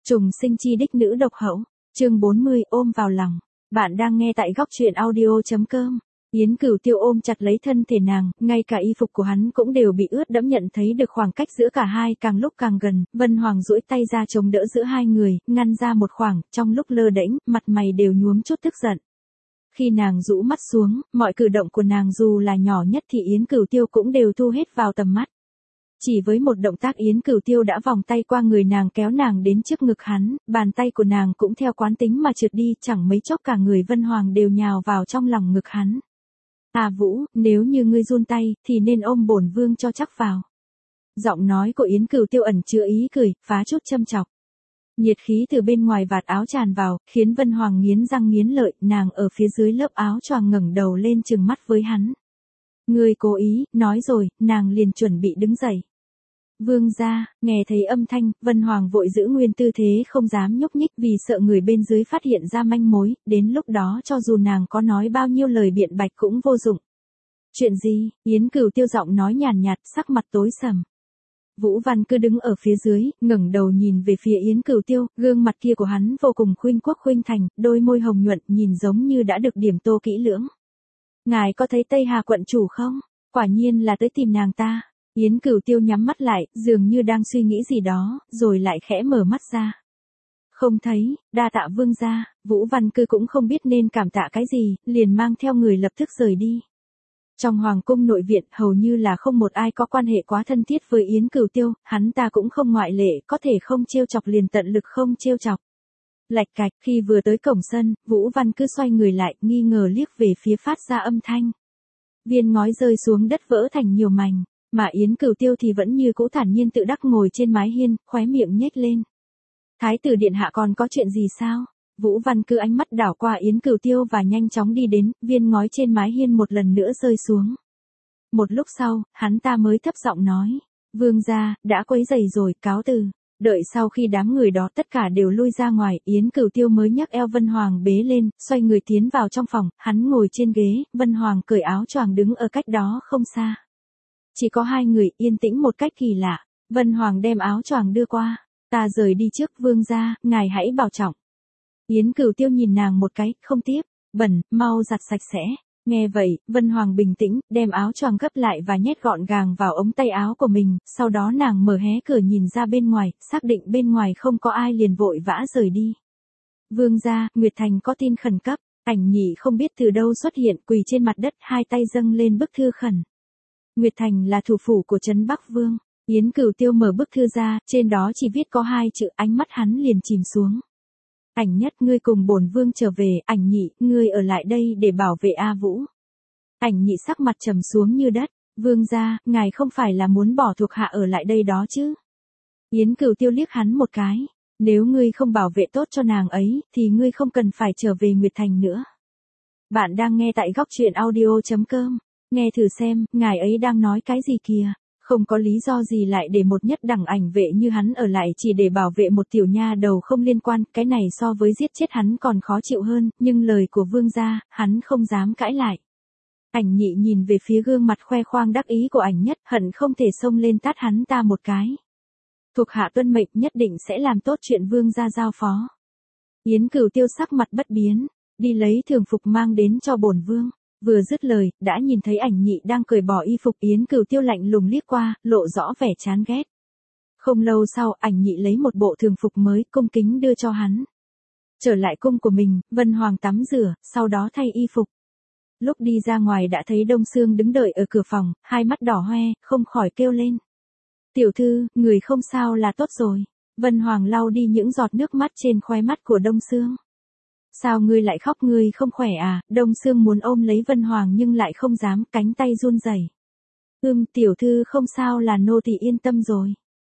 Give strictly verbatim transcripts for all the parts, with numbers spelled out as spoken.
Trùng sinh chi đích nữ độc hậu, chương bốn mươi ôm vào lòng. Bạn đang nghe tại góc truyện audio.com. Yến Cửu Tiêu ôm chặt lấy thân thể nàng, ngay cả y phục của hắn cũng đều bị ướt đẫm, nhận thấy được khoảng cách giữa cả hai càng lúc càng gần. Vân Hoàng duỗi tay ra chống đỡ giữa hai người, ngăn ra một khoảng, trong lúc lơ đễnh, mặt mày đều nhuốm chút tức giận. Khi nàng rũ mắt xuống, mọi cử động của nàng dù là nhỏ nhất thì Yến Cửu Tiêu cũng đều thu hết vào tầm mắt. Chỉ với một động tác Yến Cửu Tiêu đã vòng tay qua người nàng, kéo nàng đến trước ngực hắn, bàn tay của nàng cũng theo quán tính mà trượt đi, chẳng mấy chốc cả người Vân Hoàng đều nhào vào trong lòng ngực hắn. À Vũ, nếu như ngươi run tay, thì nên ôm bổn vương cho chắc vào. Giọng nói của Yến Cửu Tiêu ẩn chứa ý cười, phá chút châm chọc. Nhiệt khí từ bên ngoài vạt áo tràn vào, khiến Vân Hoàng nghiến răng nghiến lợi, nàng ở phía dưới lớp áo choàng ngẩng đầu lên trừng mắt với hắn. Ngươi cố ý, nói rồi, nàng liền chuẩn bị đứng dậy. Vương gia, nghe thấy âm thanh, Vân Hoàng vội giữ nguyên tư thế không dám nhúc nhích vì sợ người bên dưới phát hiện ra manh mối, đến lúc đó cho dù nàng có nói bao nhiêu lời biện bạch cũng vô dụng. Chuyện gì? Yến Cửu Tiêu giọng nói nhàn nhạt, sắc mặt tối sầm. Vũ Văn cứ đứng ở phía dưới, ngẩng đầu nhìn về phía Yến Cửu Tiêu, gương mặt kia của hắn vô cùng khuynh quốc khuynh thành, đôi môi hồng nhuận nhìn giống như đã được điểm tô kỹ lưỡng. Ngài có thấy Tây Hà quận chủ không? Quả nhiên là tới tìm nàng ta. Yến Cửu Tiêu nhắm mắt lại, dường như đang suy nghĩ gì đó, rồi lại khẽ mở mắt ra. Không thấy, đa tạ vương gia. Vũ Văn Cư cũng không biết nên cảm tạ cái gì, liền mang theo người lập tức rời đi. Trong hoàng cung nội viện, hầu như là không một ai có quan hệ quá thân thiết với Yến Cửu Tiêu, hắn ta cũng không ngoại lệ, có thể không trêu chọc liền tận lực không trêu chọc. Lạch cạch, khi vừa tới cổng sân, Vũ Văn cứ xoay người lại, nghi ngờ liếc về phía phát ra âm thanh. Viên ngói rơi xuống đất vỡ thành nhiều mảnh, mà Yến Cửu Tiêu thì vẫn như cũ thản nhiên tự đắc ngồi trên mái hiên, khóe miệng nhếch lên. Thái tử điện hạ còn có chuyện gì sao? Vũ Văn cứ ánh mắt đảo qua Yến Cửu Tiêu và nhanh chóng đi đến, viên ngói trên mái hiên một lần nữa rơi xuống. Một lúc sau, hắn ta mới thấp giọng nói, vương gia, đã quấy rầy rồi, cáo từ. Đợi sau khi đám người đó tất cả đều lui ra ngoài, Yến Cửu Tiêu mới nhấc eo Vân Hoàng bế lên, xoay người tiến vào trong phòng, hắn ngồi trên ghế, Vân Hoàng cởi áo choàng đứng ở cách đó không xa. Chỉ có hai người yên tĩnh một cách kỳ lạ, Vân Hoàng đem áo choàng đưa qua, ta rời đi trước vương gia, ngài hãy bảo trọng. Yến Cửu Tiêu nhìn nàng một cái, không tiếp, bẩn, mau giặt sạch sẽ. Nghe vậy, Vân Hoàng bình tĩnh, đem áo choàng gấp lại và nhét gọn gàng vào ống tay áo của mình, sau đó nàng mở hé cửa nhìn ra bên ngoài, xác định bên ngoài không có ai liền vội vã rời đi. Vương gia, Nguyệt Thành có tin khẩn cấp, Ảnh Nhị không biết từ đâu xuất hiện, quỳ trên mặt đất, hai tay dâng lên bức thư khẩn. Nguyệt Thành là thủ phủ của trấn Bắc Vương. Yến Cửu Tiêu mở bức thư ra, trên đó chỉ viết có hai chữ, ánh mắt hắn liền chìm xuống. Ảnh Nhất, ngươi cùng bổn vương trở về, Ảnh Nhị, ngươi ở lại đây để bảo vệ A Vũ. Ảnh Nhị sắc mặt trầm xuống như đất, vương gia, ngài không phải là muốn bỏ thuộc hạ ở lại đây đó chứ? Yến Cửu Tiêu liếc hắn một cái, nếu ngươi không bảo vệ tốt cho nàng ấy, thì ngươi không cần phải trở về Nguyệt Thành nữa. Bạn đang nghe tại góc truyện audio.com, nghe thử xem, ngài ấy đang nói cái gì kìa. Không có lý do gì lại để một nhất đẳng ảnh vệ như hắn ở lại chỉ để bảo vệ một tiểu nha đầu không liên quan, cái này so với giết chết hắn còn khó chịu hơn, nhưng lời của vương gia, hắn không dám cãi lại. Ảnh Nhị nhìn về phía gương mặt khoe khoang đắc ý của Ảnh Nhất, hận không thể xông lên tát hắn ta một cái. Thuộc hạ tuân mệnh, nhất định sẽ làm tốt chuyện vương gia giao phó. Yến Cửu Tiêu sắc mặt bất biến, đi lấy thường phục mang đến cho bổn vương. Vừa dứt lời, đã nhìn thấy Ảnh Nhị đang cởi bỏ y phục, Yến Cửu Tiêu lạnh lùng liếc qua, lộ rõ vẻ chán ghét. Không lâu sau, Ảnh Nhị lấy một bộ thường phục mới, cung kính đưa cho hắn. Trở lại cung của mình, Vân Hoàng tắm rửa, sau đó thay y phục. Lúc đi ra ngoài đã thấy Đông Sương đứng đợi ở cửa phòng, hai mắt đỏ hoe, không khỏi kêu lên. Tiểu thư, người không sao là tốt rồi. Vân Hoàng lau đi những giọt nước mắt trên khóe mắt của Đông Sương. Sao ngươi lại khóc, ngươi không khỏe à? Đông Sương muốn ôm lấy Vân Hoàng nhưng lại không dám, cánh tay run rẩy. Ưm, tiểu thư không sao là nô tỳ yên tâm rồi.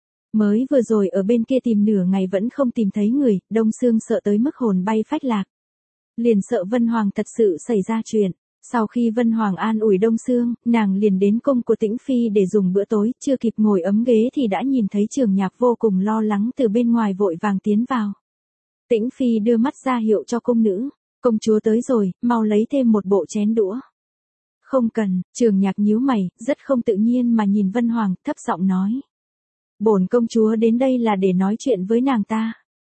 Mới vừa rồi ở bên kia tìm nửa ngày vẫn không tìm thấy người, Đông Sương sợ tới mức hồn bay phách lạc. Liền sợ Vân Hoàng thật sự xảy ra chuyện. Sau khi Vân Hoàng an ủi Đông Sương, nàng liền đến cung của Tĩnh Phi để dùng bữa tối, chưa kịp ngồi ấm ghế thì đã nhìn thấy Trường Nhạc vô cùng lo lắng từ bên ngoài vội vàng tiến vào. Tĩnh Phi đưa mắt ra hiệu cho cung nữ, công chúa tới rồi, mau lấy thêm một bộ chén đũa. Không cần, Trường Nhạc nhíu mày, rất không tự nhiên mà nhìn Vân Hoàng, thấp giọng nói. Bổn công chúa đến đây là để nói chuyện với nàng ta.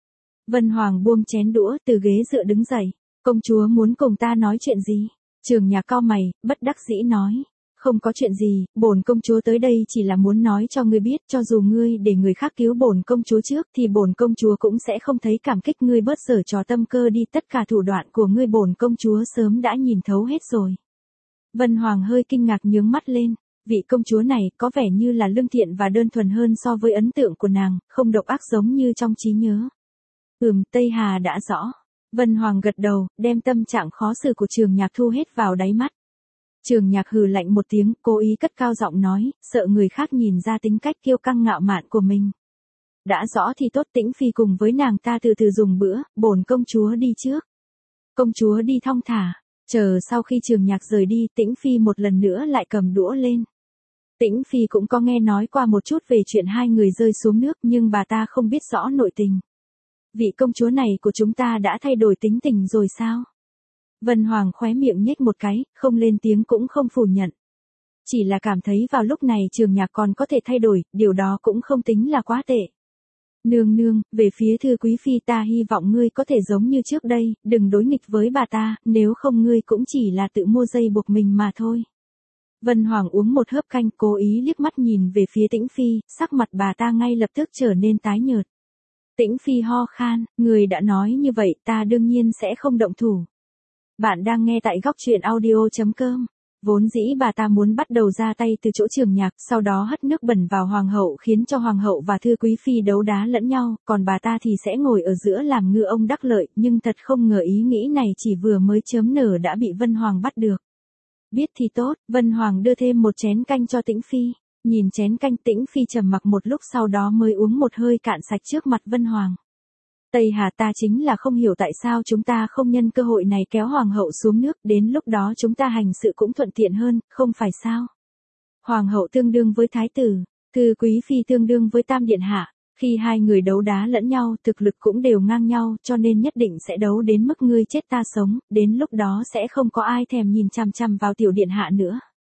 Vân Hoàng buông chén đũa từ ghế dựa đứng dậy. Công chúa muốn cùng ta nói chuyện gì? Trường Nhạc cau mày, bất đắc dĩ nói. Không có chuyện gì, bổn công chúa tới đây chỉ là muốn nói cho ngươi biết, cho dù ngươi để người khác cứu bổn công chúa trước thì bổn công chúa cũng sẽ không thấy cảm kích, ngươi bớt giở trò tâm cơ đi, tất cả thủ đoạn của ngươi bổn công chúa sớm đã nhìn thấu hết rồi. Vân Hoàng hơi kinh ngạc nhướng mắt lên, vị công chúa này có vẻ như là lương thiện và đơn thuần hơn so với ấn tượng của nàng, không độc ác giống như trong trí nhớ. Ừm, Tây Hà đã rõ. Vân Hoàng gật đầu, đem tâm trạng khó xử của Trường Nhạc thu hết vào đáy mắt. Trường Nhạc hừ lạnh một tiếng, cố ý cất cao giọng nói, sợ người khác nhìn ra tính cách kiêu căng ngạo mạn của mình. Đã rõ thì tốt, Tĩnh Phi cùng với nàng ta từ từ dùng bữa, bổn công chúa đi trước. Công chúa đi thong thả, chờ sau khi Trường Nhạc rời đi, Tĩnh Phi một lần nữa lại cầm đũa lên. Tĩnh Phi cũng có nghe nói qua một chút về chuyện hai người rơi xuống nước, nhưng bà ta không biết rõ nội tình. Vị công chúa này của chúng ta đã thay đổi tính tình rồi sao? Vân Hoàng khóe miệng nhếch một cái, không lên tiếng cũng không phủ nhận. Chỉ là cảm thấy vào lúc này Trường Nhạc còn có thể thay đổi, điều đó cũng không tính là quá tệ. Nương nương, về phía Thư Quý Phi, ta hy vọng ngươi có thể giống như trước đây, đừng đối nghịch với bà ta, nếu không ngươi cũng chỉ là tự mua dây buộc mình mà thôi. Vân Hoàng uống một hớp canh, cố ý liếc mắt nhìn về phía Tĩnh Phi, sắc mặt bà ta ngay lập tức trở nên tái nhợt. Tĩnh Phi ho khan, người đã nói như vậy ta đương nhiên sẽ không động thủ. Bạn đang nghe tại góc truyện audio chấm com. Vốn dĩ bà ta muốn bắt đầu ra tay từ chỗ Trường Nhạc, sau đó hất nước bẩn vào hoàng hậu khiến cho hoàng hậu và Thư Quý Phi đấu đá lẫn nhau, còn bà ta thì sẽ ngồi ở giữa làm ngư ông đắc lợi, nhưng thật không ngờ ý nghĩ này chỉ vừa mới chớm nở đã bị Vân Hoàng bắt được. Biết thì tốt, Vân Hoàng đưa thêm một chén canh cho Tĩnh Phi. Nhìn chén canh, Tĩnh Phi trầm mặc một lúc sau đó mới uống một hơi cạn sạch trước mặt Vân Hoàng. Tây Hà, ta chính là không hiểu tại sao chúng ta không nhân cơ hội này kéo hoàng hậu xuống nước, đến lúc đó chúng ta hành sự cũng thuận tiện hơn, không phải sao? Hoàng hậu tương đương với thái tử, Thư Quý Phi tương đương với Tam điện hạ, khi hai người đấu đá lẫn nhau, thực lực cũng đều ngang nhau, cho nên nhất định sẽ đấu đến mức ngươi chết ta sống, đến lúc đó sẽ không có ai thèm nhìn chằm chằm vào tiểu điện hạ nữa.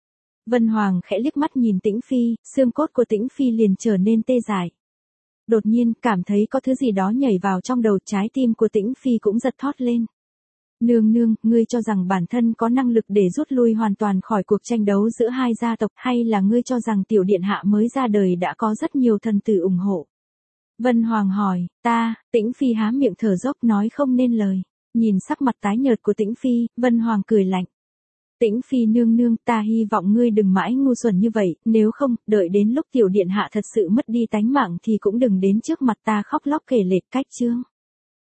Vân Hoàng khẽ liếc mắt nhìn Tĩnh Phi, xương cốt của Tĩnh Phi liền trở nên tê dại. Đột nhiên, cảm thấy có thứ gì đó nhảy vào trong đầu, trái tim của Tĩnh Phi cũng giật thót lên. Nương nương, ngươi cho rằng bản thân có năng lực để rút lui hoàn toàn khỏi cuộc tranh đấu giữa hai gia tộc, hay là ngươi cho rằng tiểu điện hạ mới ra đời đã có rất nhiều thần tử ủng hộ? Vân Hoàng hỏi, ta, Tĩnh Phi há miệng thở dốc nói không nên lời. Nhìn sắc mặt tái nhợt của Tĩnh Phi, Vân Hoàng cười lạnh. Tĩnh Phi nương nương, ta hy vọng ngươi đừng mãi ngu xuẩn như vậy, nếu không, đợi đến lúc tiểu điện hạ thật sự mất đi tánh mạng thì cũng đừng đến trước mặt ta khóc lóc kể lể cách chương.